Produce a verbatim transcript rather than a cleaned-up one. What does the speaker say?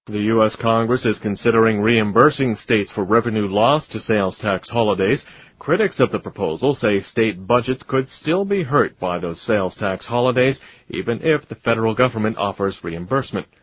The U S Congress is considering reimbursing states for revenue lost to sales tax holidays. Critics of the proposal say state budgets could still be hurt by those sales tax holidays, even if the federal government offers reimbursement.